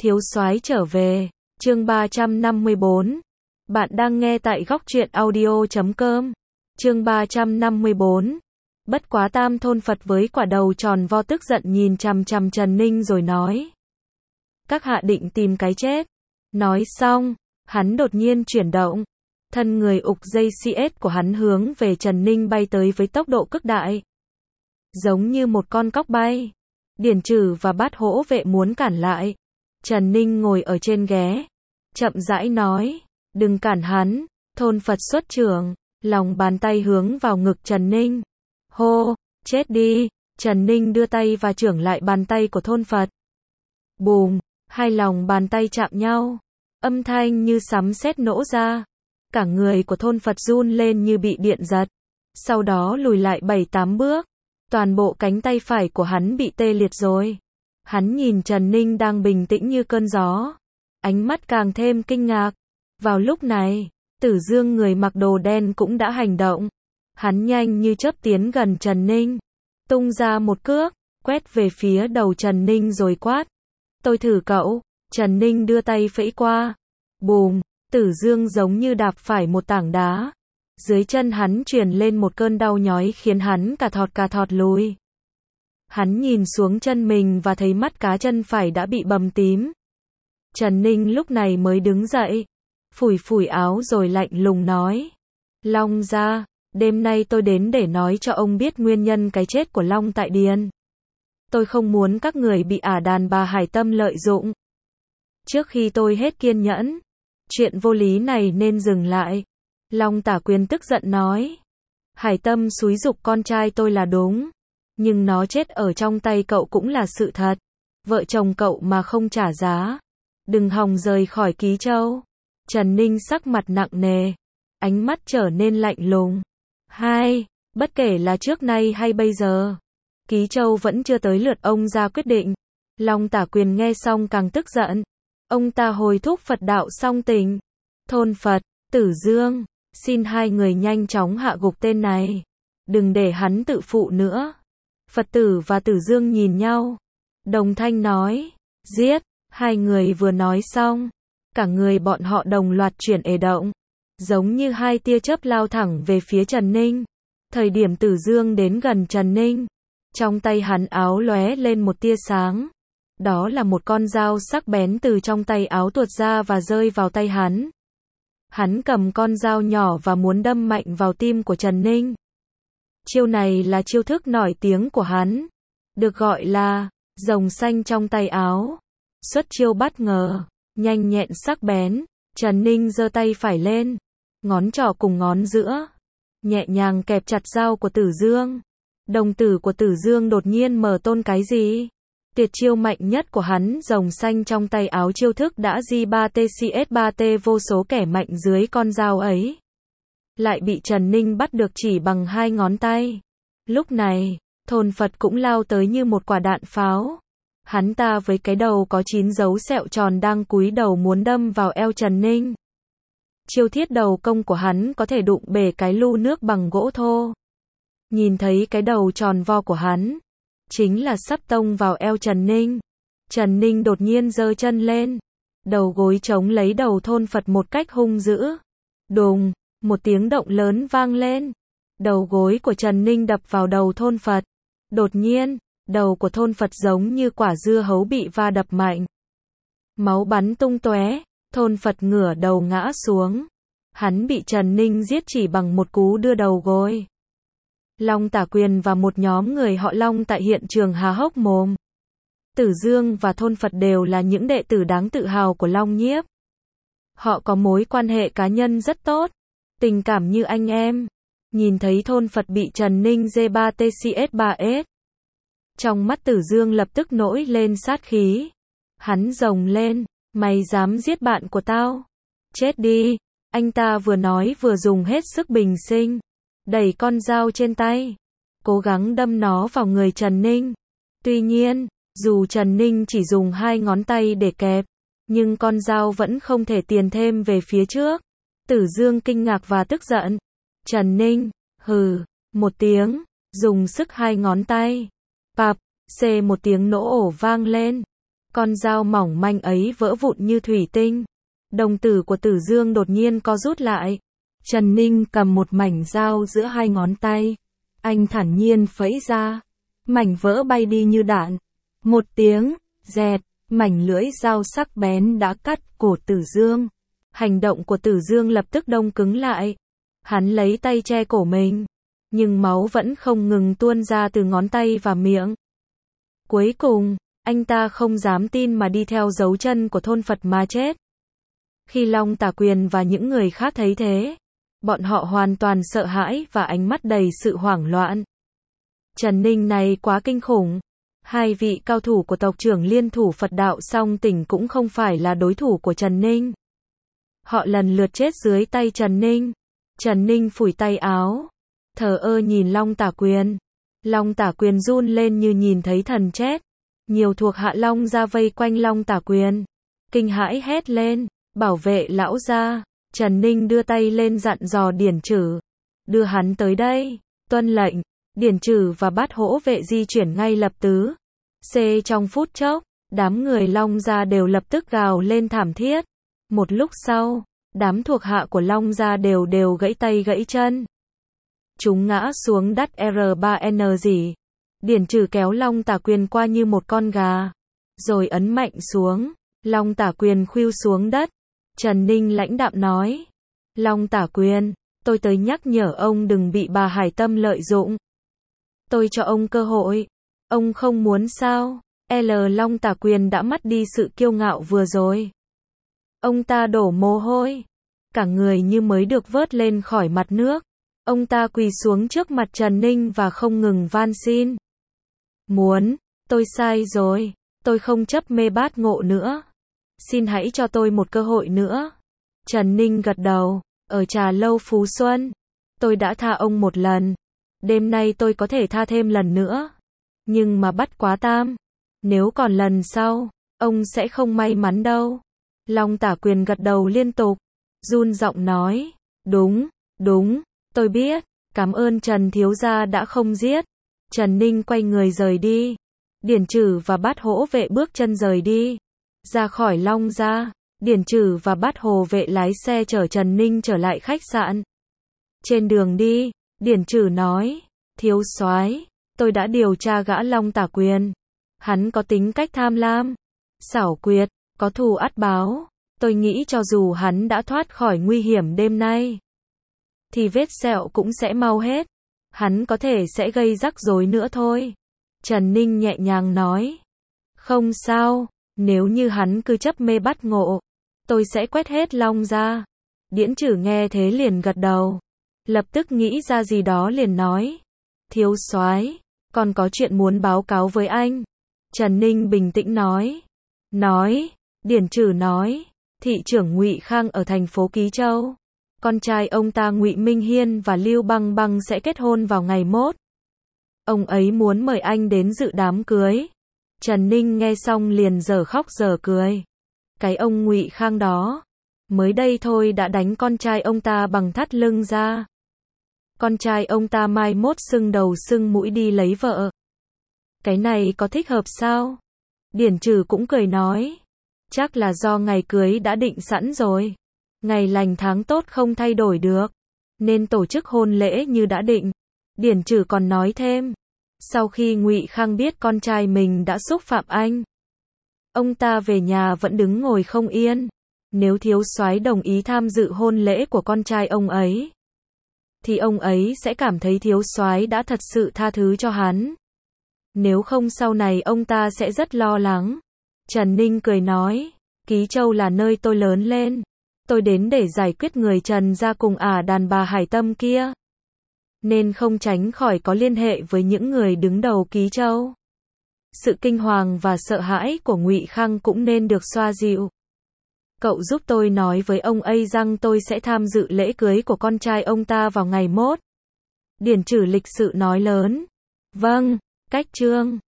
Thiếu soái trở về, chương 354. Bạn đang nghe tại góc truyện audio.com. Chương 354. Bất quá Tam thôn Phật với quả đầu tròn vo tức giận nhìn chằm chằm Trần Ninh rồi nói. Các hạ định tìm cái chết. Nói xong, hắn đột nhiên chuyển động. Thân người ục dây CS của hắn hướng về Trần Ninh bay tới với tốc độ cực đại. Giống như một con cóc bay. Điển Trừ và Bát Hỗ Vệ muốn cản lại. Trần Ninh ngồi ở trên ghế. Chậm rãi nói. Đừng cản hắn. Thôn Phật xuất trưởng. Lòng bàn tay hướng vào ngực Trần Ninh. Hô, chết đi. Trần Ninh đưa tay và chưởng lại bàn tay của thôn Phật. Bùm, hai lòng bàn tay chạm nhau. Âm thanh như sấm sét nổ ra. Cả người của thôn Phật run lên như bị điện giật. Sau đó lùi lại 7-8 bước. Toàn bộ cánh tay phải của hắn bị tê liệt rồi. Hắn nhìn Trần Ninh đang bình tĩnh như cơn gió. Ánh mắt càng thêm kinh ngạc. Vào lúc này, Tử Dương người mặc đồ đen cũng đã hành động. Hắn nhanh như chớp tiến gần Trần Ninh. Tung ra một cước, quét về phía đầu Trần Ninh rồi quát. Tôi thử cậu. Trần Ninh đưa tay phẩy qua. Bùm, Tử Dương giống như đạp phải một tảng đá. Dưới chân hắn truyền lên một cơn đau nhói khiến hắn cả thọt lùi. Hắn nhìn xuống chân mình và thấy mắt cá chân phải đã bị bầm tím. Trần Ninh lúc này mới đứng dậy. Phủi áo rồi lạnh lùng nói. Long gia, đêm nay tôi đến để nói cho ông biết nguyên nhân cái chết của Long tại Điền. Tôi không muốn các người bị đàn bà Hải Tâm lợi dụng. Trước khi tôi hết kiên nhẫn, chuyện vô lý này nên dừng lại. Long Tả Quyền tức giận nói. Hải Tâm xúi giục con trai tôi là đúng. Nhưng nó chết ở trong tay cậu cũng là sự thật. Vợ chồng cậu mà không trả giá. Đừng hòng rời khỏi Ký Châu. Trần Ninh sắc mặt nặng nề. Ánh mắt trở nên lạnh lùng. Bất kể là trước nay hay bây giờ. Ký Châu vẫn chưa tới lượt ông ra quyết định. Long Tả Quyền nghe xong càng tức giận. Ông ta hối thúc Phật đạo song tình. Thôn Phật, Tử Dương, xin hai người nhanh chóng hạ gục tên này. Đừng để hắn tự phụ nữa. Phật tử và Tử Dương nhìn nhau. Đồng thanh nói. Giết. Hai người vừa nói xong. Cả người bọn họ đồng loạt chuyển động. Giống như hai tia chớp lao thẳng về phía Trần Ninh. Thời điểm Tử Dương đến gần Trần Ninh. Trong tay hắn áo lóe lên một tia sáng. Đó là một con dao sắc bén từ trong tay áo tuột ra và rơi vào tay hắn. Hắn cầm con dao nhỏ và muốn đâm mạnh vào tim của Trần Ninh. Chiêu này là chiêu thức nổi tiếng của hắn. Được gọi là rồng xanh trong tay áo. Xuất chiêu bất ngờ, nhanh nhẹn sắc bén. Trần Ninh giơ tay phải lên. Ngón trỏ cùng ngón giữa. Nhẹ nhàng kẹp chặt dao của Tử Dương. Đồng tử của Tử Dương đột nhiên mở tôn cái gì? Tuyệt chiêu mạnh nhất của hắn rồng xanh trong tay áo chiêu thức đã J3TCS3T vô số kẻ mạnh dưới con dao ấy. Lại bị Trần Ninh bắt được chỉ bằng hai ngón tay. Lúc này, thôn Phật cũng lao tới như một quả đạn pháo. Hắn ta với cái đầu có 9 dấu sẹo tròn đang cúi đầu muốn đâm vào eo Trần Ninh. Chiêu thiết đầu công của hắn có thể đụng bể cái lu nước bằng gỗ thô. Nhìn thấy cái đầu tròn vo của hắn. Chính là sắp tông vào eo Trần Ninh. Trần Ninh đột nhiên giơ chân lên. Đầu gối chống lấy đầu thôn Phật một cách hung dữ. Đùng, một tiếng động lớn vang lên. Đầu gối của Trần Ninh đập vào đầu thôn Phật. Đột nhiên, đầu của thôn Phật giống như quả dưa hấu bị va đập mạnh. Máu bắn tung tóe, thôn Phật ngửa đầu ngã xuống. Hắn bị Trần Ninh giết chỉ bằng một cú đưa đầu gối. Long Tả Quyền và một nhóm người họ Long tại hiện trường há hốc mồm. Tử Dương và thôn Phật đều là những đệ tử đáng tự hào của Long Nhiếp. Họ có mối quan hệ cá nhân rất tốt, tình cảm như anh em. Nhìn thấy thôn Phật bị Trần Ninh J3TCS3S. Trong mắt Tử Dương lập tức nổi lên sát khí. Hắn rồng lên, mày dám giết bạn của tao? Chết đi, anh ta vừa nói vừa dùng hết sức bình sinh. Đẩy con dao trên tay, cố gắng đâm nó vào người Trần Ninh. Tuy nhiên, dù Trần Ninh chỉ dùng hai ngón tay để kẹp, nhưng con dao vẫn không thể tiến thêm về phía trước. Tử Dương kinh ngạc và tức giận. Trần Ninh, hừ, một tiếng, dùng sức hai ngón tay. Pạp, xê một tiếng nổ ổ vang lên. Con dao mỏng manh ấy vỡ vụn như thủy tinh. Đồng tử của Tử Dương đột nhiên co rút lại. Trần Ninh cầm một mảnh dao giữa hai ngón tay. Anh thản nhiên phẩy ra. Mảnh vỡ bay đi như đạn. Một tiếng, rẹt, mảnh lưỡi dao sắc bén đã cắt cổ Tử Dương. Hành động của Tử Dương lập tức đông cứng lại. Hắn lấy tay che cổ mình. Nhưng máu vẫn không ngừng tuôn ra từ ngón tay và miệng. Cuối cùng, anh ta không dám tin mà đi theo dấu chân của thôn Phật mà chết. Khi Long Tả Quyền và những người khác thấy thế, bọn họ hoàn toàn sợ hãi và ánh mắt đầy sự hoảng loạn. Trần Ninh này quá kinh khủng. Hai vị cao thủ của tộc trưởng Liên Thủ Phật Đạo Song Tỉnh cũng không phải là đối thủ của Trần Ninh. Họ lần lượt chết dưới tay Trần Ninh. Trần Ninh phủi tay áo, thờ ơ nhìn Long Tả Quyền. Long Tả Quyền run lên như nhìn thấy thần chết. Nhiều thuộc hạ Long gia vây quanh Long Tả Quyền, kinh hãi hét lên, bảo vệ lão gia. Trần Ninh đưa tay lên dặn dò Điển Trử, đưa hắn tới đây. Tuân lệnh. Điển Trử và Bát Hỗ vệ di chuyển ngay lập tức. Trong phút chốc, đám người Long gia đều lập tức gào lên thảm thiết. Một lúc sau, đám thuộc hạ của Long gia đều gãy tay gãy chân. Chúng ngã xuống đất R3N gì. Điển Trử kéo Long Tả Quyền qua như một con gà, rồi ấn mạnh xuống. Long Tả Quyền khuỵu xuống đất. Trần Ninh lãnh đạm nói, Long Tả Quyền, tôi tới nhắc nhở ông đừng bị bà Hải Tâm lợi dụng. Tôi cho ông cơ hội. Ông không muốn sao? Long Tả Quyền đã mất đi sự kiêu ngạo vừa rồi. Ông ta đổ mồ hôi. Cả người như mới được vớt lên khỏi mặt nước. Ông ta quỳ xuống trước mặt Trần Ninh và không ngừng van xin. Tôi sai rồi. Tôi không chấp mê bát ngộ nữa. Xin hãy cho tôi một cơ hội nữa. Trần Ninh gật đầu. Ở trà lâu Phú Xuân, tôi đã tha ông một lần. Đêm nay tôi có thể tha thêm lần nữa. Nhưng mà Bất Quá Tam, nếu còn lần sau, ông sẽ không may mắn đâu. Long Tả Quyền gật đầu liên tục, run giọng nói, đúng, tôi biết, cảm ơn Trần thiếu gia đã không giết. Trần Ninh quay người rời đi. Điển Trử và Bát Hỗ vệ bước chân rời đi. Ra khỏi Long gia, Điển Trử và Bát Hồ vệ lái xe chở Trần Ninh trở lại khách sạn. Trên đường đi, Điển Trử nói, thiếu soái, tôi đã điều tra gã Long Tả Quyền. Hắn có tính cách tham lam, xảo quyệt, có thù ắt báo. Tôi nghĩ cho dù hắn đã thoát khỏi nguy hiểm đêm nay, thì vết sẹo cũng sẽ mau hết. Hắn có thể sẽ gây rắc rối nữa thôi. Trần Ninh nhẹ nhàng nói, không sao, nếu như hắn cứ chấp mê bắt ngộ, tôi sẽ quét hết Long gia. Điển Trử nghe thế liền gật đầu, lập tức nghĩ ra gì đó liền nói, thiếu soái, còn có chuyện muốn báo cáo với anh. Trần Ninh bình tĩnh nói, Điển Trử nói, thị trưởng Ngụy Khang ở thành phố Ký Châu, con trai ông ta Ngụy Minh Hiên và Lưu Băng Băng sẽ kết hôn vào ngày mốt. Ông ấy muốn mời anh đến dự đám cưới. Trần Ninh nghe xong liền dở khóc dở cười. Cái ông Ngụy Khang đó, mới đây thôi đã đánh con trai ông ta bằng thắt lưng ra. Con trai ông ta mai mốt sưng đầu sưng mũi đi lấy vợ. Cái này có thích hợp sao? Điển Trử cũng cười nói, chắc là do ngày cưới đã định sẵn rồi. Ngày lành tháng tốt không thay đổi được, nên tổ chức hôn lễ như đã định. Điển Trử còn nói thêm, sau khi Ngụy Khang biết con trai mình đã xúc phạm anh, ông ta về nhà vẫn đứng ngồi không yên. Nếu thiếu soái đồng ý tham dự hôn lễ của con trai ông ấy, thì ông ấy sẽ cảm thấy thiếu soái đã thật sự tha thứ cho hắn. Nếu không sau này ông ta sẽ rất lo lắng. Trần Ninh cười nói, Ký Châu là nơi tôi lớn lên. Tôi đến để giải quyết người Trần gia cùng đàn bà Hải Tâm kia, nên không tránh khỏi có liên hệ với những người đứng đầu Ký Châu. Sự kinh hoàng và sợ hãi của Ngụy Khang cũng nên được xoa dịu. Cậu giúp tôi nói với ông ấy rằng tôi sẽ tham dự lễ cưới của con trai ông ta vào ngày mốt. Điển Trử lịch sự nói lớn. Vâng, cách trương.